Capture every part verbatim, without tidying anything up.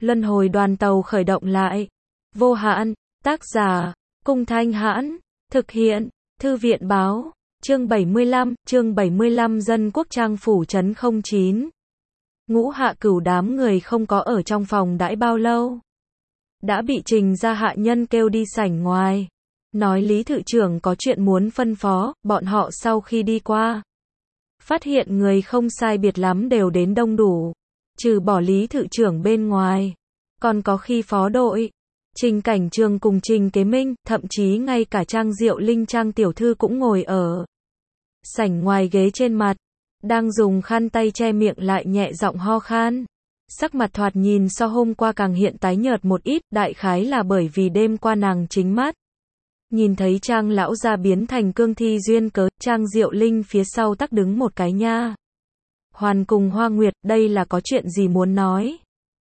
Luân hồi đoàn tàu khởi động lại. Vô hạn, tác giả, Cung Thanh Hãn, thực hiện, Thư viện Báo, chương bảy mươi lăm, chương bảy mươi lăm Dân Quốc Trang Phủ Trấn không chín. Ngũ Hạ Cửu đám người không có ở trong phòng đãi bao lâu. Đã bị Trình gia hạ nhân kêu đi sảnh ngoài. Nói Lý Thự trưởng có chuyện muốn phân phó, bọn họ sau khi đi qua. Phát hiện người không sai biệt lắm đều đến đông đủ. Trừ bỏ Lý Thự trưởng bên ngoài. Còn có khi phó đội. Trình Cảnh Trường cùng Trình Kế Minh, thậm chí ngay cả Trang Diệu Linh Trang tiểu thư cũng ngồi ở sảnh ngoài ghế trên mặt. Đang dùng khăn tay che miệng lại nhẹ giọng ho khan. Sắc mặt thoạt nhìn so hôm qua càng hiện tái nhợt một ít, đại khái là bởi vì đêm qua nàng chính mắt nhìn thấy Trang lão gia biến thành cương thi duyên cớ. Trang Diệu Linh phía sau tắc đứng một cái nha hoàn cùng Hoa Nguyệt, đây là có chuyện gì muốn nói.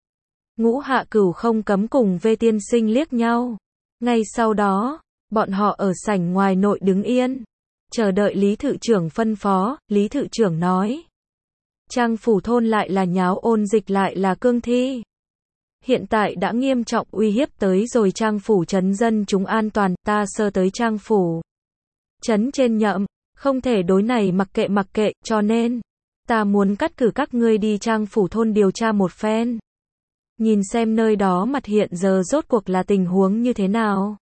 Ngũ Hạ Cửu không cấm cùng Vê tiên sinh liếc nhau. Ngay sau đó, bọn họ ở sảnh ngoài nội đứng yên, chờ đợi Lý Thự trưởng phân phó. Lý Thự trưởng nói, Trang phủ thôn lại là nháo ôn dịch lại là cương thi. Hiện tại đã nghiêm trọng uy hiếp tới rồi Trang phủ trấn dân chúng an toàn, ta sơ tới Trang phủ trấn trên nhậm, không thể đối này mặc kệ mặc kệ, cho nên ta muốn cắt cử các ngươi đi Trang phủ thôn điều tra một phen. Nhìn xem nơi đó mặt hiện giờ rốt cuộc là tình huống như thế nào.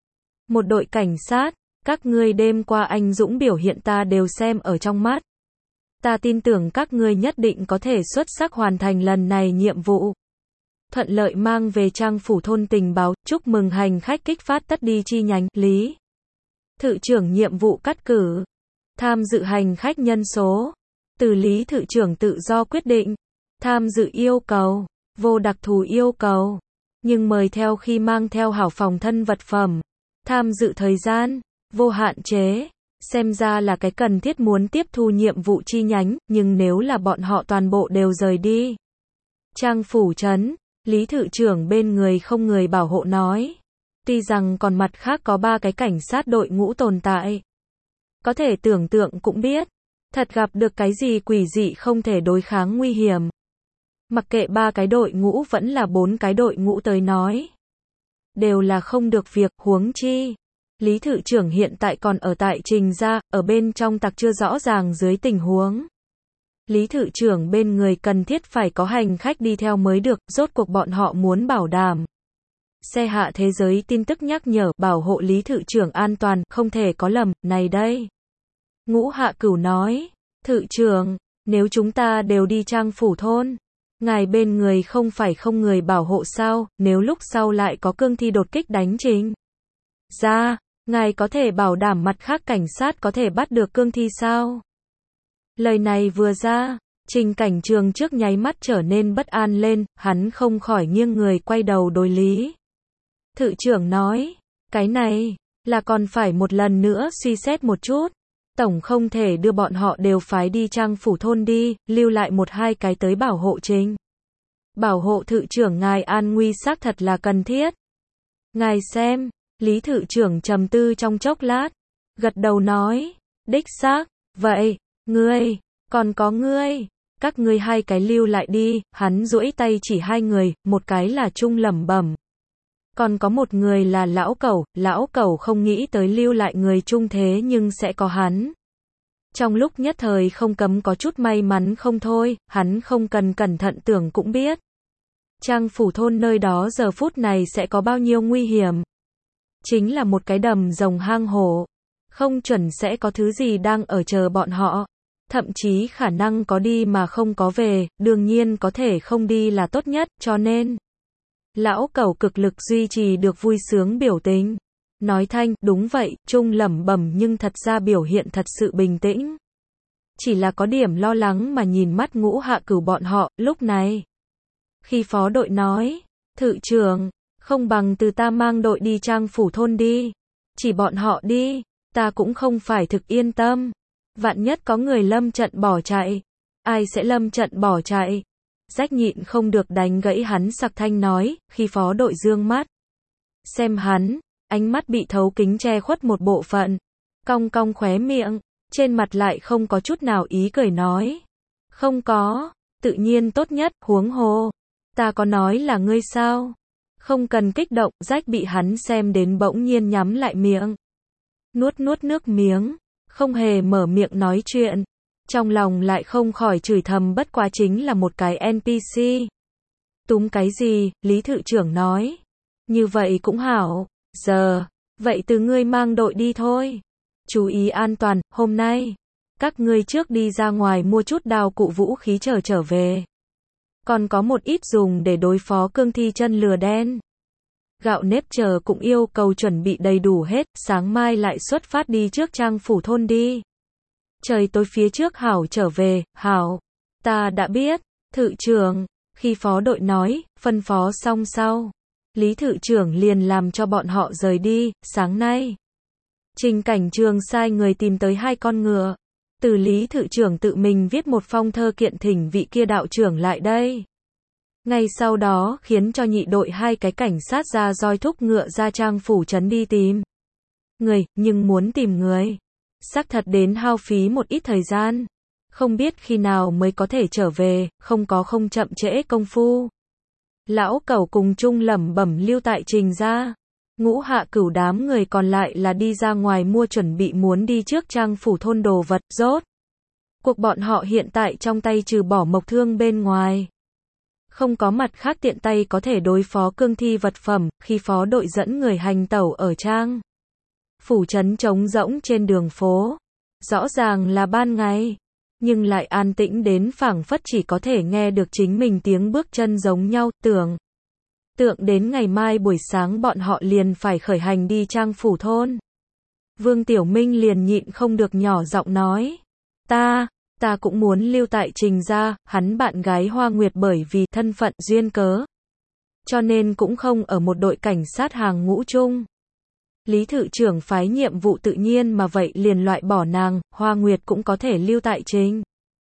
Một đội cảnh sát, các ngươi đêm qua anh dũng biểu hiện ta đều xem ở trong mắt. Ta tin tưởng các ngươi nhất định có thể xuất sắc hoàn thành lần này nhiệm vụ. Thuận lợi mang về Trang phủ thôn tình báo, chúc mừng hành khách kích phát tất đi chi nhánh. Lý Thự trưởng nhiệm vụ cắt cử. Tham dự hành khách nhân số. Từ Lý Thự trưởng tự do quyết định. Tham dự yêu cầu. Vô đặc thù yêu cầu. Nhưng mời theo khi mang theo hảo phòng thân vật phẩm. Tham dự thời gian. Vô hạn chế. Xem ra là cái cần thiết muốn tiếp thu nhiệm vụ chi nhánh, nhưng nếu là bọn họ toàn bộ đều rời đi Trang phủ trấn, Lý Thự trưởng bên người không người bảo hộ nói. Tuy rằng còn mặt khác có ba cái cảnh sát đội ngũ tồn tại. Có thể tưởng tượng cũng biết. Thật gặp được cái gì quỷ dị không thể đối kháng nguy hiểm. Mặc kệ ba cái đội ngũ vẫn là bốn cái đội ngũ tới nói. Đều là không được việc, huống chi. Lý Thự trưởng hiện tại còn ở tại Trình gia, ở bên trong tặc chưa rõ ràng dưới tình huống. Lý Thự trưởng bên người cần thiết phải có hành khách đi theo mới được, rốt cuộc bọn họ muốn bảo đảm. Xe hạ thế giới tin tức nhắc nhở, bảo hộ Lý Thự trưởng an toàn, không thể có lầm, này đây. Ngũ Hạ Cửu nói, Thự trưởng, nếu chúng ta đều đi Trang phủ thôn, ngài bên người không phải không người bảo hộ sao, nếu lúc sau lại có cương thi đột kích đánh Trình gia, ngài có thể bảo đảm mặt khác cảnh sát có thể bắt được cương thi sao? Lời này vừa ra, Trình Cảnh Trường trước nháy mắt trở nên bất an lên, hắn không khỏi nghiêng người quay đầu đối Lý Thự trưởng nói, cái này, là còn phải một lần nữa suy xét một chút. Tổng không thể đưa bọn họ đều phái đi Trang phủ thôn đi, lưu lại một hai cái tới bảo hộ Trình. Bảo hộ Thự trưởng ngài an nguy xác thật là cần thiết. Ngài xem. Lý Thự trưởng trầm tư trong chốc lát, gật đầu nói, đích xác, vậy, ngươi, còn có ngươi, các ngươi hai cái lưu lại đi. Hắn duỗi tay chỉ hai người, một cái là Trung lẩm bẩm. Còn có một người là Lão Cẩu, Lão Cẩu không nghĩ tới lưu lại người Trung thế nhưng sẽ có hắn. Trong lúc nhất thời không cấm có chút may mắn không thôi, hắn không cần cẩn thận tưởng cũng biết. Trang phủ thôn nơi đó giờ phút này sẽ có bao nhiêu nguy hiểm. Chính là một cái đầm rồng hang hổ. Không chuẩn sẽ có thứ gì đang ở chờ bọn họ. Thậm chí khả năng có đi mà không có về, đương nhiên có thể không đi là tốt nhất, cho nên. Lão Cẩu cực lực duy trì được vui sướng biểu tình. Nói thanh, đúng vậy, Trung lẩm bẩm nhưng thật ra biểu hiện thật sự bình tĩnh. Chỉ là có điểm lo lắng mà nhìn mắt Ngũ Hạ Cửu bọn họ, lúc này. Khi phó đội nói, Thự trưởng, không bằng từ ta mang đội đi Trang phủ thôn đi. Chỉ bọn họ đi, ta cũng không phải thực yên tâm. Vạn nhất có người lâm trận bỏ chạy. Ai sẽ lâm trận bỏ chạy? Rách nhịn không được đánh gãy hắn sặc thanh nói, khi phó đội dương mắt. Xem hắn, ánh mắt bị thấu kính che khuất một bộ phận. Cong cong khóe miệng, trên mặt lại không có chút nào ý cười nói. Không có, tự nhiên tốt nhất, huống hồ. Ta có nói là ngươi sao? Không cần kích động, Rách bị hắn xem đến bỗng nhiên nhắm lại miệng. Nuốt nuốt nước miếng, không hề mở miệng nói chuyện. Trong lòng lại không khỏi chửi thầm bất quá chính là một cái en pê xê. Túm cái gì, Lý Thự trưởng nói. Như vậy cũng hảo, giờ, vậy từ ngươi mang đội đi thôi. Chú ý an toàn, hôm nay, các ngươi trước đi ra ngoài mua chút đao cụ vũ khí trở trở về. Còn có một ít dùng để đối phó cương thi chân lừa đen. Gạo nếp chờ cũng yêu cầu chuẩn bị đầy đủ hết, sáng mai lại xuất phát đi trước Trang phủ thôn đi. Trời tối phía trước hảo trở về, hảo. Ta đã biết, Thự trưởng, khi phó đội nói, phân phó xong sau. Lý Thự trưởng liền làm cho bọn họ rời đi, sáng nay. Trình Cảnh Trường sai người tìm tới hai con ngựa. Từ Lý Thự trưởng tự mình viết một phong thơ kiện thỉnh vị kia đạo trưởng lại đây. Ngay sau đó, khiến cho nhị đội hai cái cảnh sát ra roi thúc ngựa ra Trang phủ trấn đi tìm người, nhưng muốn tìm người. Xác thật đến hao phí một ít thời gian. Không biết khi nào mới có thể trở về, không có không chậm trễ công phu. Lão Cẩu cùng chung lẩm bẩm lưu tại Trình ra. Ngũ Hạ Cửu đám người còn lại là đi ra ngoài mua chuẩn bị muốn đi trước Trang phủ thôn đồ vật, rốt. Cuộc bọn họ hiện tại trong tay trừ bỏ mộc thương bên ngoài. Không có mặt khác tiện tay có thể đối phó cương thi vật phẩm, khi phó đội dẫn người hành tẩu ở Trang phủ trấn trống rỗng trên đường phố. Rõ ràng là ban ngày, nhưng lại an tĩnh đến phảng phất chỉ có thể nghe được chính mình tiếng bước chân giống nhau, tưởng. Tượng đến ngày mai buổi sáng bọn họ liền phải khởi hành đi Trang phủ thôn. Vương Tiểu Minh liền nhịn không được nhỏ giọng nói. Ta, ta cũng muốn lưu tại Trình ra, hắn bạn gái Hoa Nguyệt bởi vì thân phận duyên cớ. Cho nên cũng không ở một đội cảnh sát hàng ngũ chung. Lý Thự trưởng phái nhiệm vụ tự nhiên mà vậy liền loại bỏ nàng, Hoa Nguyệt cũng có thể lưu tại Trình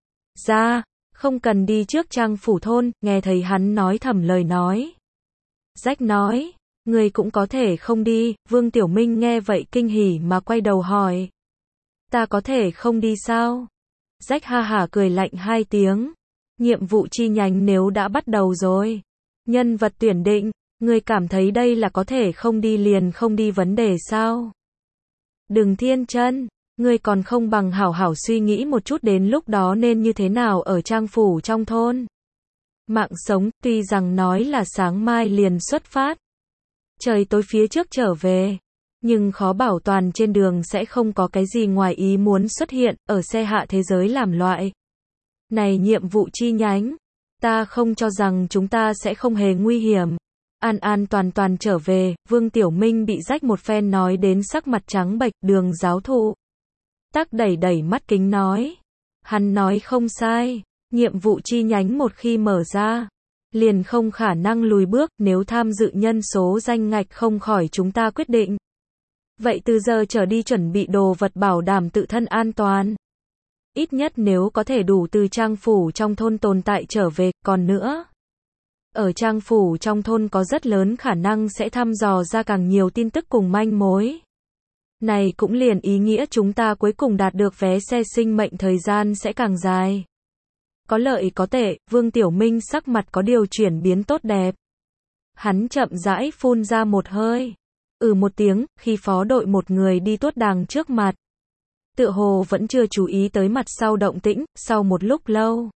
ra, không cần đi trước Trang phủ thôn, nghe thấy hắn nói thầm lời nói. Rách nói, người cũng có thể không đi, Vương Tiểu Minh nghe vậy kinh hỉ mà quay đầu hỏi. Ta có thể không đi sao? Rách ha hả cười lạnh hai tiếng. Nhiệm vụ chi nhánh nếu đã bắt đầu rồi. Nhân vật tuyển định, người cảm thấy đây là có thể không đi liền không đi vấn đề sao? Đừng thiên chân, người còn không bằng hảo hảo suy nghĩ một chút đến lúc đó nên như thế nào ở Trang phủ trong thôn. Mạng sống, tuy rằng nói là sáng mai liền xuất phát. Trời tối phía trước trở về. Nhưng khó bảo toàn trên đường sẽ không có cái gì ngoài ý muốn xuất hiện, ở xe hạ thế giới làm loại. Này nhiệm vụ chi nhánh. Ta không cho rằng chúng ta sẽ không hề nguy hiểm. An an toàn toàn trở về, Vương Tiểu Minh bị rách một phen nói đến sắc mặt trắng bệch, Đường giáo thụ. Tắc đẩy đẩy mắt kính nói. Hắn nói không sai. Nhiệm vụ chi nhánh một khi mở ra, liền không khả năng lùi bước, nếu tham dự nhân số danh ngạch không khỏi chúng ta quyết định. Vậy từ giờ trở đi chuẩn bị đồ vật bảo đảm tự thân an toàn. Ít nhất nếu có thể đủ từ Trang phủ trong thôn tồn tại trở về, còn nữa. Ở Trang phủ trong thôn có rất lớn khả năng sẽ thăm dò ra càng nhiều tin tức cùng manh mối. Này cũng liền ý nghĩa chúng ta cuối cùng đạt được vé xe sinh mệnh thời gian sẽ càng dài. Có lợi có tệ, Vương Tiểu Minh sắc mặt có điều chuyển biến tốt đẹp. Hắn chậm rãi phun ra một hơi. Ừ một tiếng, khi phó đội một người đi tuốt đàng trước mặt. Tựa hồ vẫn chưa chú ý tới mặt sau động tĩnh, sau một lúc lâu.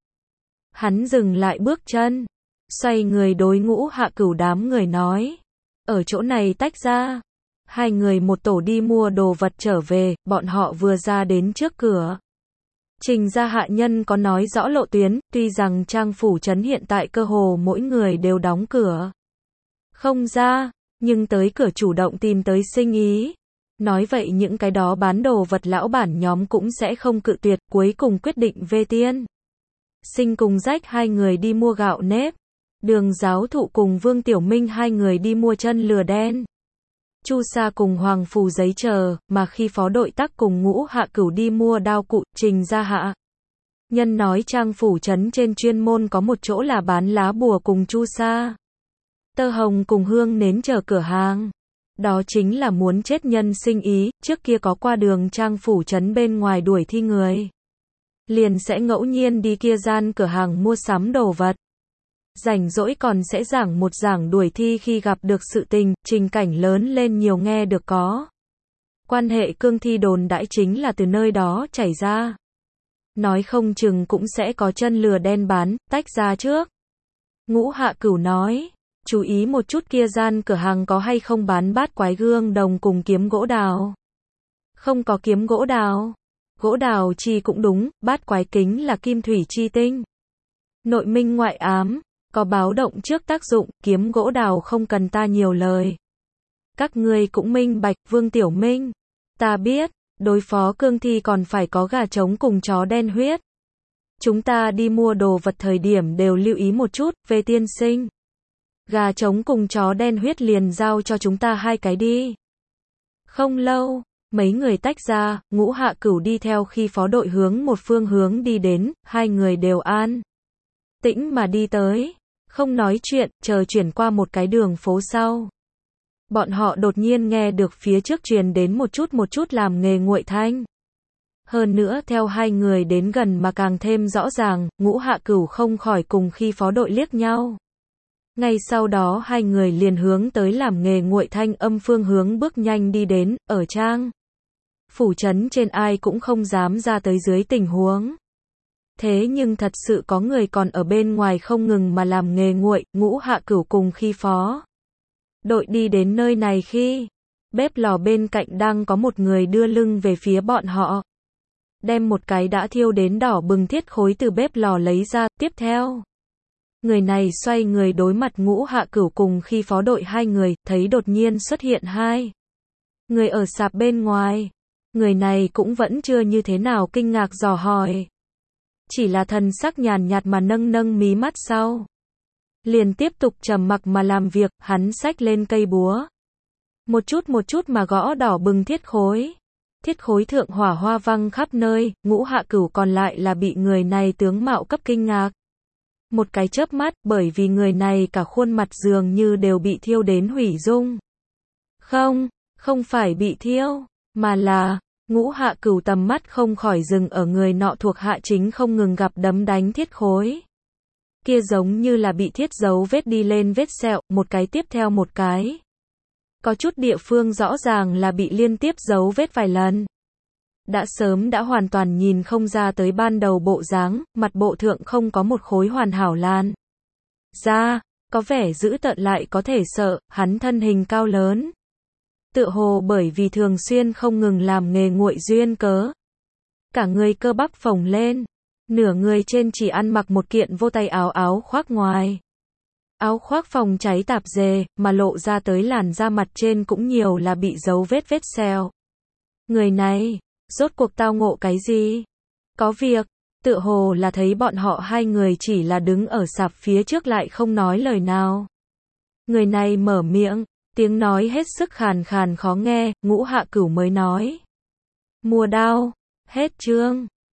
Hắn dừng lại bước chân. Xoay người đối Ngũ Hạ Cửu đám người nói. Ở chỗ này tách ra. Hai người một tổ đi mua đồ vật trở về, bọn họ vừa ra đến trước cửa. Trình ra hạ nhân có nói rõ lộ tuyến, tuy rằng Trang phủ trấn hiện tại cơ hồ mỗi người đều đóng cửa. Không ra, nhưng tới cửa chủ động tìm tới sinh ý. Nói vậy những cái đó bán đồ vật lão bản nhóm cũng sẽ không cự tuyệt, cuối cùng quyết định về tiên. Sinh cùng rách hai người đi mua gạo nếp. Đường giáo thụ cùng Vương Tiểu Minh hai người đi mua chân lừa đen. Chu Sa cùng Hoàng Phù giấy chờ, mà khi phó đội tắc cùng Ngũ Hạ Cửu đi mua đao cụ, Trình ra hạ. Nhân nói Trang phủ trấn trên chuyên môn có một chỗ là bán lá bùa cùng Chu Sa. Tơ hồng cùng hương nến chờ cửa hàng. Đó chính là muốn chết nhân sinh ý, trước kia có qua đường Trang phủ trấn bên ngoài đuổi thi người. Liền sẽ ngẫu nhiên đi kia gian cửa hàng mua sắm đồ vật. rảnh rỗi còn sẽ giảng một giảng đuổi thi khi gặp được sự tình, trình cảnh lớn lên nhiều nghe được có. Quan hệ cương thi đồn đãi chính là từ nơi đó chảy ra. Nói không chừng cũng sẽ có chân lừa đen bán, tách ra trước. Ngũ Hạ Cửu nói, chú ý một chút kia gian cửa hàng có hay không bán bát quái gương đồng cùng kiếm gỗ đào. Không có kiếm gỗ đào. Gỗ đào chi cũng đúng, bát quái kính là kim thủy chi tinh. Nội minh ngoại ám, có báo động trước tác dụng, kiếm gỗ đào không cần ta nhiều lời. Các ngươi cũng minh bạch, Vương Tiểu Minh. Ta biết, đối phó cương thi còn phải có gà trống cùng chó đen huyết. Chúng ta đi mua đồ vật thời điểm đều lưu ý một chút, về tiên sinh. Gà trống cùng chó đen huyết liền giao cho chúng ta hai cái đi. Không lâu, mấy người tách ra, Ngũ Hạ Cửu đi theo khi phó đội hướng một phương hướng đi đến, hai người đều an tĩnh mà đi tới, không nói chuyện, chờ chuyển qua một cái đường phố sau. Bọn họ đột nhiên nghe được phía trước truyền đến một chút một chút làm nghề nguội thanh. Hơn nữa theo hai người đến gần mà càng thêm rõ ràng, Ngũ Hạ Cửu không khỏi cùng khi phó đội liếc nhau. Ngay sau đó hai người liền hướng tới làm nghề nguội thanh âm phương hướng bước nhanh đi đến, ở trang phủ trấn trên ai cũng không dám ra tới dưới tình huống. Thế nhưng thật sự có người còn ở bên ngoài không ngừng mà làm nghề nguội, Ngũ Hạ Cửu cùng khi phó đội đi đến nơi này khi bếp lò bên cạnh đang có một người đưa lưng về phía bọn họ. Đem một cái đã thiêu đến đỏ bừng thiết khối từ bếp lò lấy ra, tiếp theo. Người này xoay người đối mặt Ngũ Hạ Cửu cùng khi phó đội hai người, thấy đột nhiên xuất hiện hai người ở sạp bên ngoài. Người này cũng vẫn chưa như thế nào kinh ngạc dò hỏi. Chỉ là thần sắc nhàn nhạt mà nâng nâng mí mắt sau. Liền tiếp tục trầm mặc mà làm việc, hắn xách lên cây búa. Một chút một chút mà gõ đỏ bừng thiết khối. Thiết khối thượng hỏa hoa văng khắp nơi, Ngũ Hạ Cửu còn lại là bị người này tướng mạo cấp kinh ngạc. Một cái chớp mắt, bởi vì người này cả khuôn mặt dường như đều bị thiêu đến hủy dung. Không, không phải bị thiêu, mà là, Ngũ Hạ Cửu tầm mắt không khỏi dừng ở người nọ thuộc hạ chính không ngừng gặp đấm đánh thiết khối. Kia giống như là bị thiết dấu vết đi lên vết sẹo, một cái tiếp theo một cái. Có chút địa phương rõ ràng là bị liên tiếp dấu vết vài lần. Đã sớm đã hoàn toàn nhìn không ra tới ban đầu bộ dáng, mặt bộ thượng không có một khối hoàn hảo lan. Da, có vẻ dữ tợn lại có thể sợ, hắn thân hình cao lớn. Tựa hồ bởi vì thường xuyên không ngừng làm nghề nguội duyên cớ. Cả người cơ bắp phồng lên, nửa người trên chỉ ăn mặc một kiện vô tay áo áo khoác ngoài. Áo khoác phòng cháy tạp dề, mà lộ ra tới làn da mặt trên cũng nhiều là bị dấu vết vết sẹo. Người này, rốt cuộc tao ngộ cái gì? Có việc, tựa hồ là thấy bọn họ hai người chỉ là đứng ở sạp phía trước lại không nói lời nào. Người này mở miệng, tiếng nói hết sức khàn khàn khó nghe, Ngũ Hạ Cửu mới nói. Mua đao, hết chương.